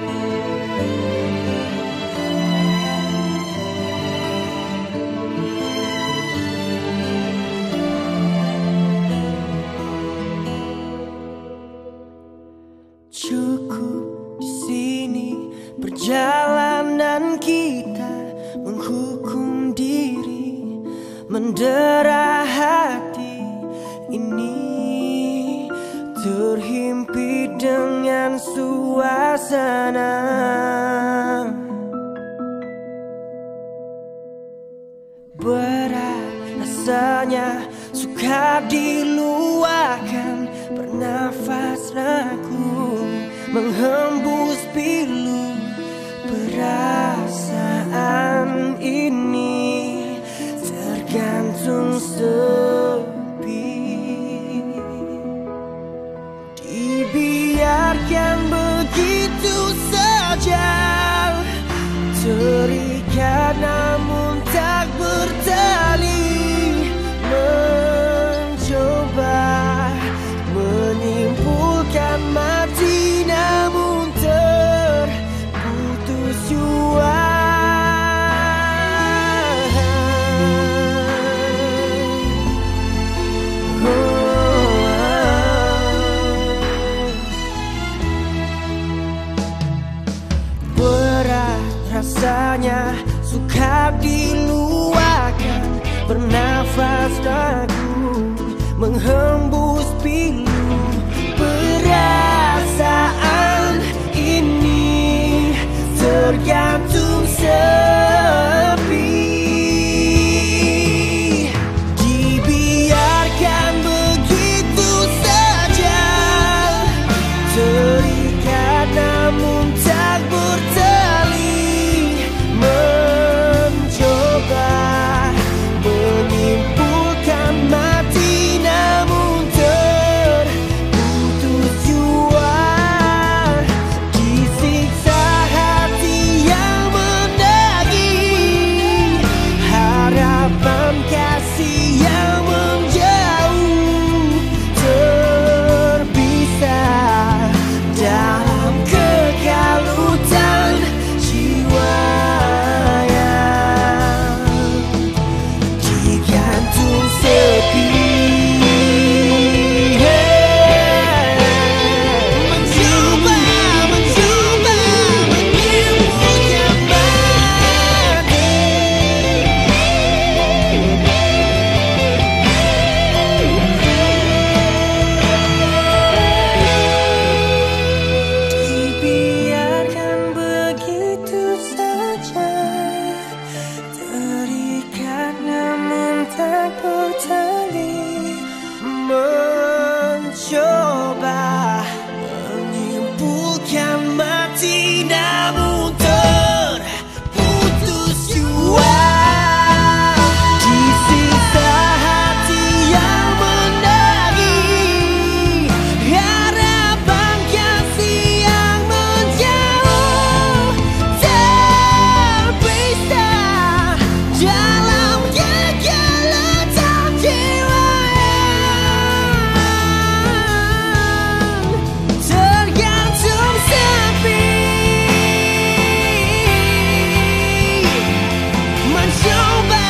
Cukup di sini perjalanan kita, menghukum diri, mendera hati ini, terhimpit dengan suasana. Berat rasanya, sukar diluahkan, bernafas ragu, menghembus pilu. Perasaan ini tergantung sepi, dibiarkan begitu saja, terikat namun tak bertali, mencoba menyimpulkan mati namun terputus jua. Berat rasanya, sukar diluahkan, bernafas ragu, menghembus pilu. Perasaan ini tergantung sepi, dibiarkan begitu saja, terikat namun tak bertali, mencoba menyimpulkan mati namun terputus jua, disiksa hati yang mendaging, harapan kasih yang menjauh, terpisah dalam kekalutan jiwa yang digantung sepi. Mencoba menyimpulkan mati, dibiarkan begitu saja, terikat namun tak bertali, mencoba menyimpulkan mati namun terputus jua, disiksa hati yang mendaging, harapan kasih yang menjauh, terpisah dalam kegelapan jiwa yang tergantung sepi. Mencoba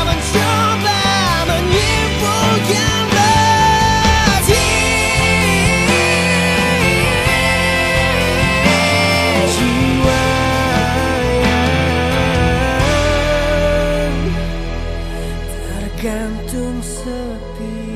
menyimpulkan mati, jiwa yang tergantung sepi.